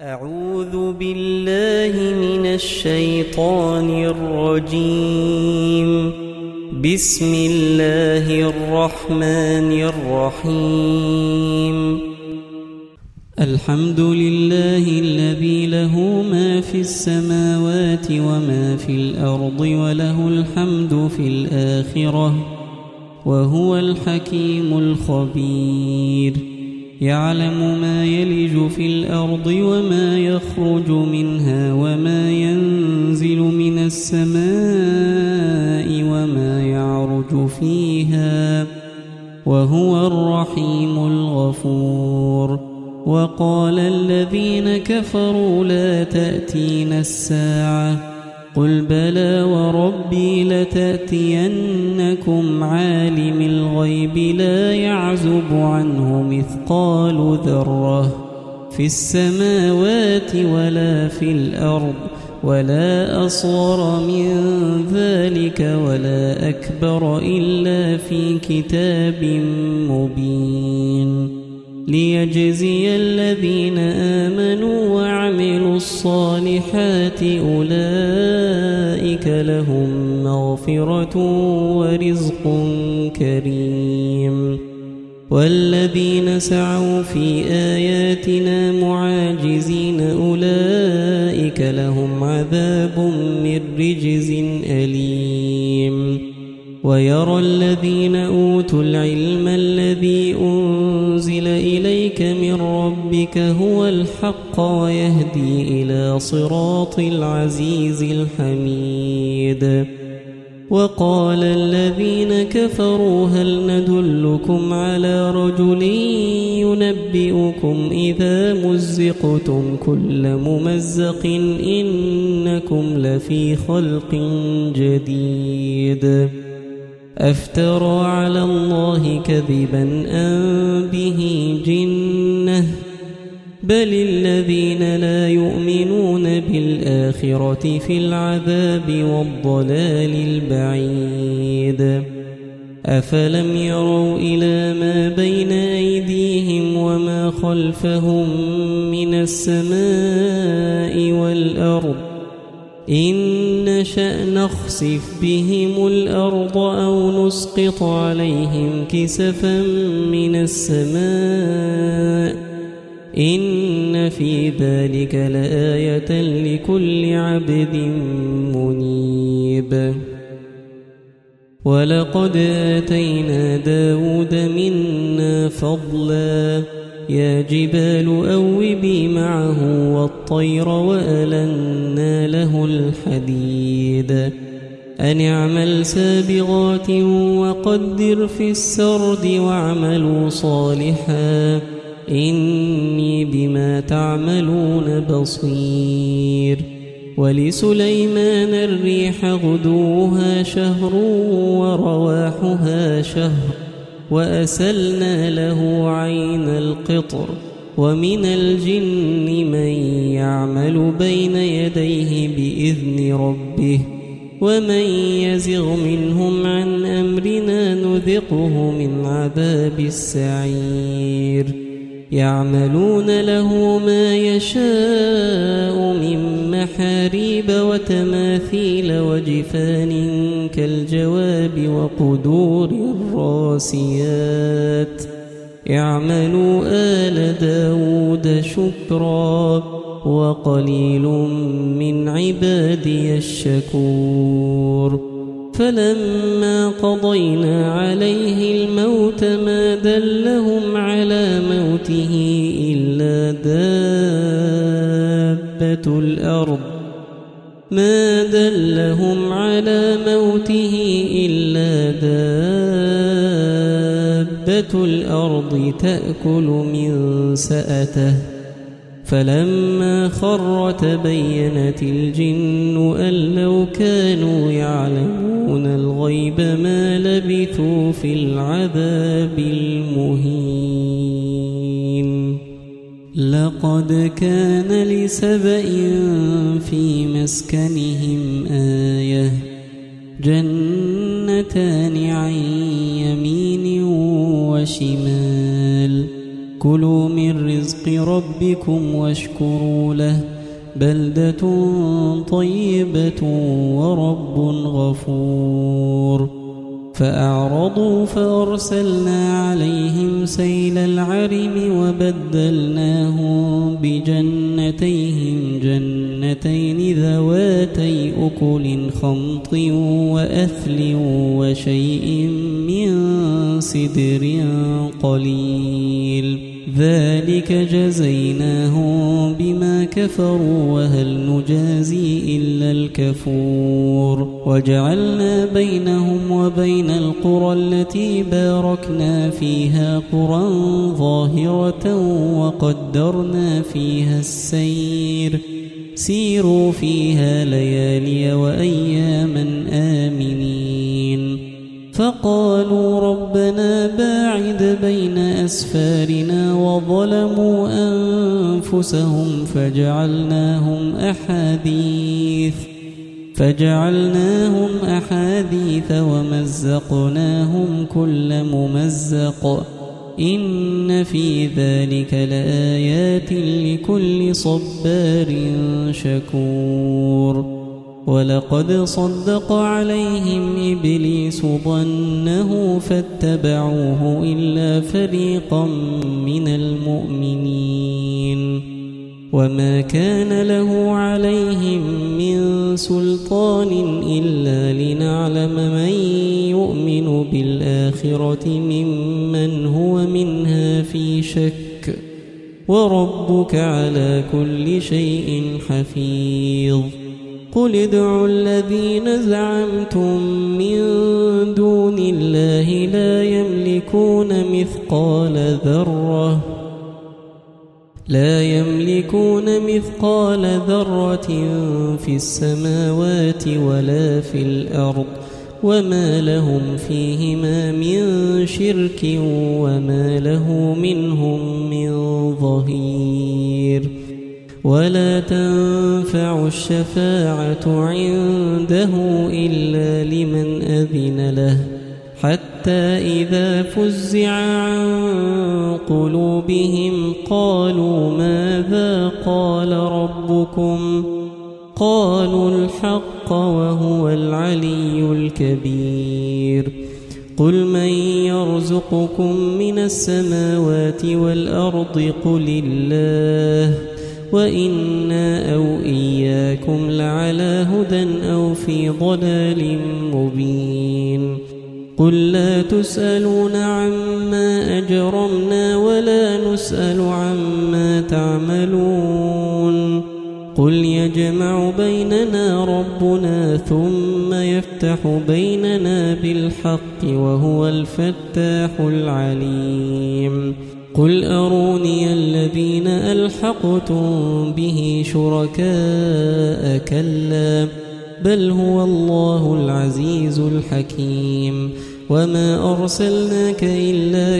أعوذ بالله من الشيطان الرجيم. بسم الله الرحمن الرحيم. الحمد لله الذي له ما في السماوات وما في الأرض وله الحمد في الآخرة وهو الحكيم الخبير. يعلم ما يلج في الأرض وما يخرج منها وما ينزل من السماء وما يعرج فيها وهو الرحيم الغفور. وقال الذين كفروا لا تأتينا الساعة قل بلى وربي لتأتينكم عالم الغيب لا يعزب عنه مثقال ذرة في السماوات ولا في الأرض ولا أصغر من ذلك ولا أكبر إلا في كتاب مبين ليجزي الذين آمنوا وعملوا الصالحات أولئك لهم مغفرة ورزق كريم. والذين سعوا في آياتنا معاجزين أولئك لهم عذاب من رجز أليم. ويرى الذين أوتوا العلم الذي أنزل إليك من ربك هو الحق ويهدي إلى صراط العزيز الحميد. وقال الذين كفروا هل ندلكم على رجل ينبئكم إذا مزقتم كل ممزق إنكم لفي خلق جديد. أفترى على الله كذبا أم به جنة بل الذين لا يؤمنون بالآخرة في العذاب والضلال البعيد. أفلم يروا إلى ما بين أيديهم وما خلفهم من السماء والأرض إن نشأ نخسف بهم الأرض أو نسقط عليهم كسفا من السماء إن في ذلك لآية لكل عبد منيب. ولقد آتينا داود منا فضلا يا جبال أوبي معه والطير وألنا له الحديد أن اعمل سابغات وقدر في السرد واعملوا صالحا إني بما تعملون بصير. ولسليمان الريح غدوها شهر ورواحها شهر وأسلنا له عين القطر ومن الجن من يعمل بين يديه بإذن ربه ومن يزغ منهم عن أمرنا نذقه من عذاب السعير. يعملون له ما يشاء من محاريب وتماثيل وجفان كالجواب وقدور الراسيات. اعملوا آل داود شكرا وقليل من عبادي الشكور. فلما قضينا عليه الموت ما دلهم على موته إلا دابة الأرض تأكل من سأته. فلما خر تبينت الجن أن لو كانوا يعلمون الغيب ما لبثوا في العذاب المهين. لقد كان لسبإ في مسكنهم آية جنتان عن يمين وشمال كلوا من رزق ربكم واشكروا له بلدة طيبة ورب غفور فأعرضوا فأرسلنا عليهم سيل العرم وبدلناهم بجنتيهم جنتين ذواتي أكل خمط وأثل وشيء من سدر قليل ذلك جزيناهم بما كفروا وهل نجازي إلا الكفور وجعلنا بينهم وبين القرى التي باركنا فيها قرى ظاهرة وقدرنا فيها السير سيروا فيها ليالي وأياما آمنين فقالوا ربنا باعد بين أسفارنا وظلموا أنفسهم فجعلناهم أحاديث ومزقناهم كل ممزق إن في ذلك لآيات لكل صبار شكور ولقد صدق عليهم إبليس ظنه فاتبعوه إلا فريقا من المؤمنين وما كان له عليهم من سلطان إلا لنعلم من يؤمن بالآخرة ممن هو منها في شك وربك على كل شيء حفيظ قل ادعوا الذين زعمتم من دون الله لا يملكون مثقال ذرة في السماوات ولا في الأرض وما لهم فيهما من شرك وما له منهم من ظهير ولا تنفع الشفاعة عنده إلا لمن أذن له حتى إذا فزع عن قلوبهم قالوا ماذا قال ربكم قالوا الحق وهو العلي الكبير قل من يرزقكم من السماوات والأرض قل الله وإنا أو إياكم لعلى هدى أو في ضلال مبين قل لا تسألون عما أجرمنا ولا نسأل عما تعملون قل يجمع بيننا ربنا ثم يفتح بيننا بالحق وهو الفتاح العليم قل أروني الذين ألحقتم به شركاء كلا بل هو الله العزيز الحكيم وما أرسلناك إلا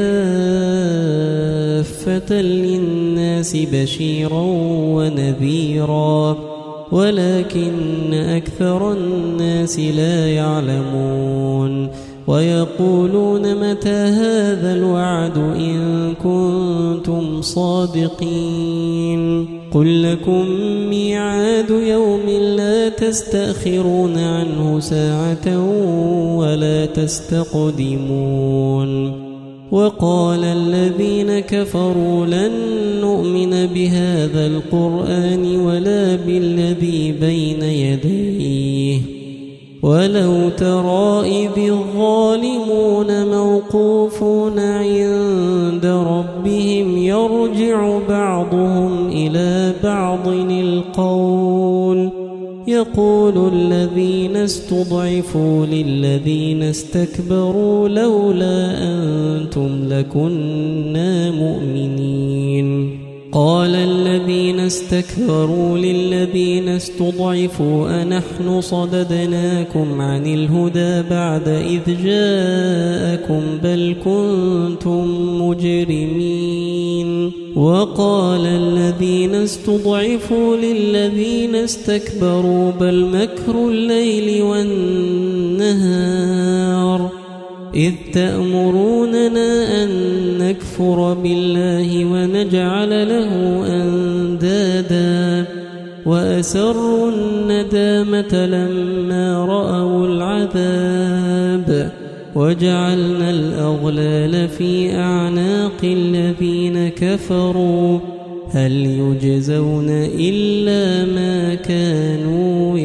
كافة للناس بشيرا ونذيرا ولكن أكثر الناس لا يعلمون ويقولون متى هذا الوعد إن كنتم صادقين قل لكم ميعاد يوم لا تستأخرون عنه ساعة ولا تستقدمون وقال الذين كفروا لن نؤمن بهذا القرآن ولا بالذي بين يديه ولو ترى إذ الظالمون موقوفون عند ربهم يرجع بعضهم إلى بعض القول يقول الذين استضعفوا للذين استكبروا لولا أنتم لكنا مؤمنين قال الذين استكبروا للذين استضعفوا أنحن صددناكم عن الهدى بعد إذ جاءكم بل كنتم مجرمين وقال الذين استضعفوا للذين استكبروا بل مكر الليل والنهار إذ تأمروننا أن نكفر بالله ونجعل له أندادا وأسروا الندامة لما رأوا العذاب وجعلنا الأغلال في أعناق الذين كفروا هل يجزون إلا ما كانوا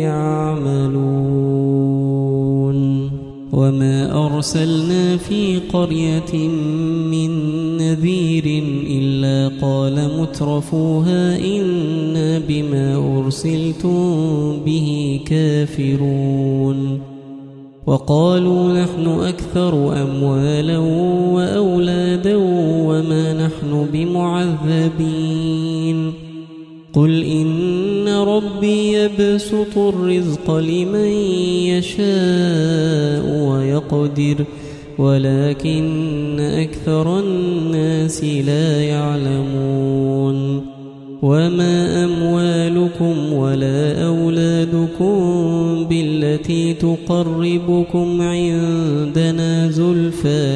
يعملون وما أرسلنا في قرية من نذير إلا قال مترفوها إنا بما أرسلتم به كافرون وقالوا نحن أكثر أموالا وأولادا وما نحن بمعذبين قل إن ربي يبسط الرزق لمن يشاء ويقدر ولكن أكثر الناس لا يعلمون وما أموالكم ولا أولادكم بالتي تقربكم عندنا زلفى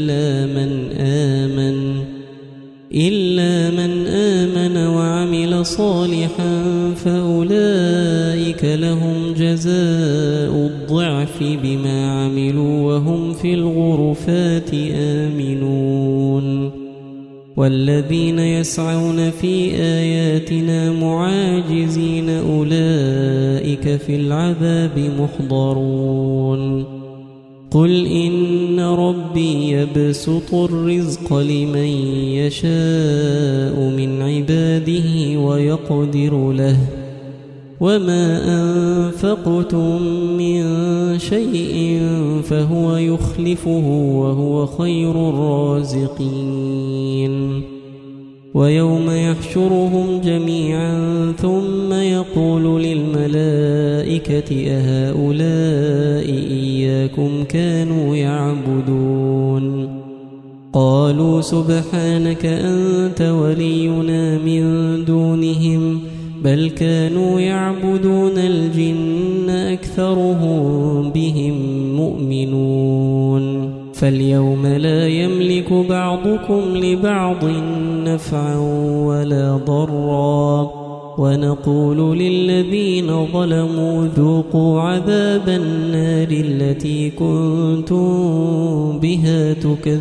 إلا من آمن وعمل صالحا فأولئك لهم جزاء الضعف بما عملوا وهم في الغرفات آمنون والذين يسعون في آياتنا معاجزين أولئك في العذاب محضرون قل إن ربي يبسط الرزق لمن يشاء من عباده ويقدر له وما أنفقتم من شيء فهو يخلفه وهو خير الرازقين ويوم يحشرهم جميعا ثم يقول للملائكة أهؤلاء إياكم كانوا يعبدون قالوا سبحانك أنت ولينا من دونهم بل كانوا يعبدون الجن أكثرهم بهم مؤمنون فاليوم لا يملك بعضكم لبعض نفعا ولا ضرا ونقول للذين ظلموا ذوقوا عذاب النار التي كنتم بها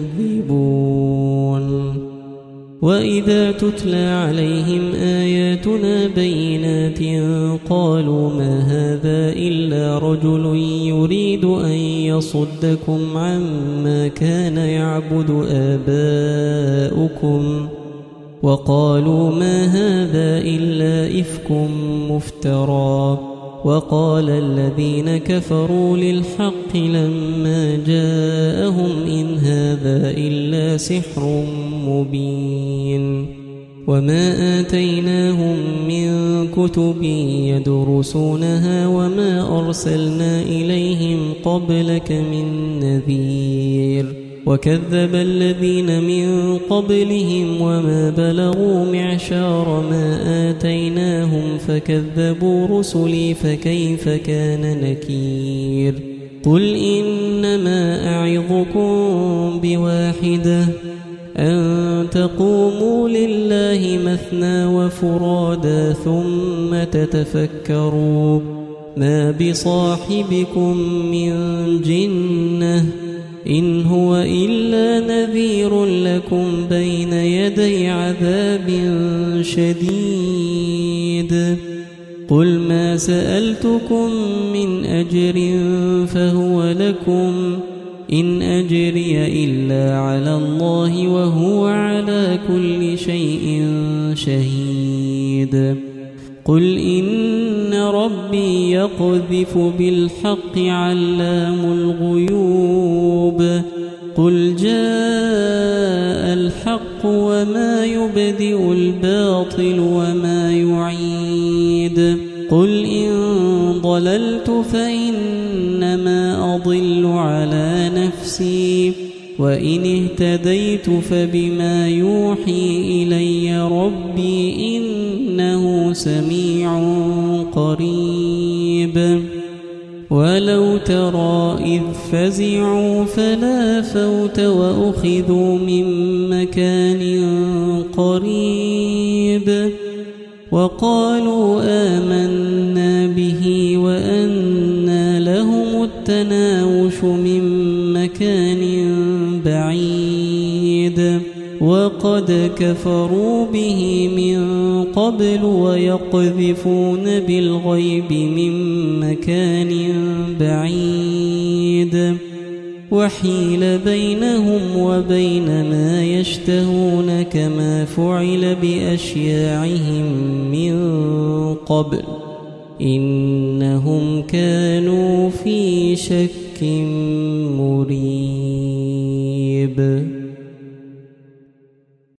تكذبون وإذا تتلى عليهم آياتنا بينات قالوا ما هذا إلا رجل يريد أن يصدكم عما كان يعبد آباؤكم وقالوا ما هذا إلا إفك مفترى وقال الذين كفروا للحق لما جاءهم إن هذا إلا سحر مبين وما آتيناهم من كتب يدرسونها وما أرسلنا إليهم قبلك من نذير وكذب الذين من قبلهم وما بلغوا معشار ما آتيناهم فكذبوا رسلي فكيف كان نكير قل إنما أعظكم بواحدة أن تقوموا لله مثنى وفرادا ثم تتفكروا ما بصاحبكم من جنة إن هو إلا نذير لكم بين يدي عذاب شديد قل ما سألتكم من أجر فهو لكم إن أجري إلا على الله وهو على كل شيء شهيد قل إن ربي يقذف بالحق علام الغيوب قل جاء الحق وما يبدئ الباطل وما يعيد قل إن ضللت فإنما أضل على نفسي وإن اهتديت فبما يوحي إلي ربي إنه سميع قريب ولو ترى إذ فزعوا فلا فوت وأخذوا من مكان قريب وقالوا آمنا به وأنى لهم التناوش من مكان بعيد وقد كفروا به من قبل ويقذفون بالغيب من مكان بعيد وحيل بينهم وبين ما يشتهون كما فعل بأشياعهم من قبل إنهم كانوا في شك مريب.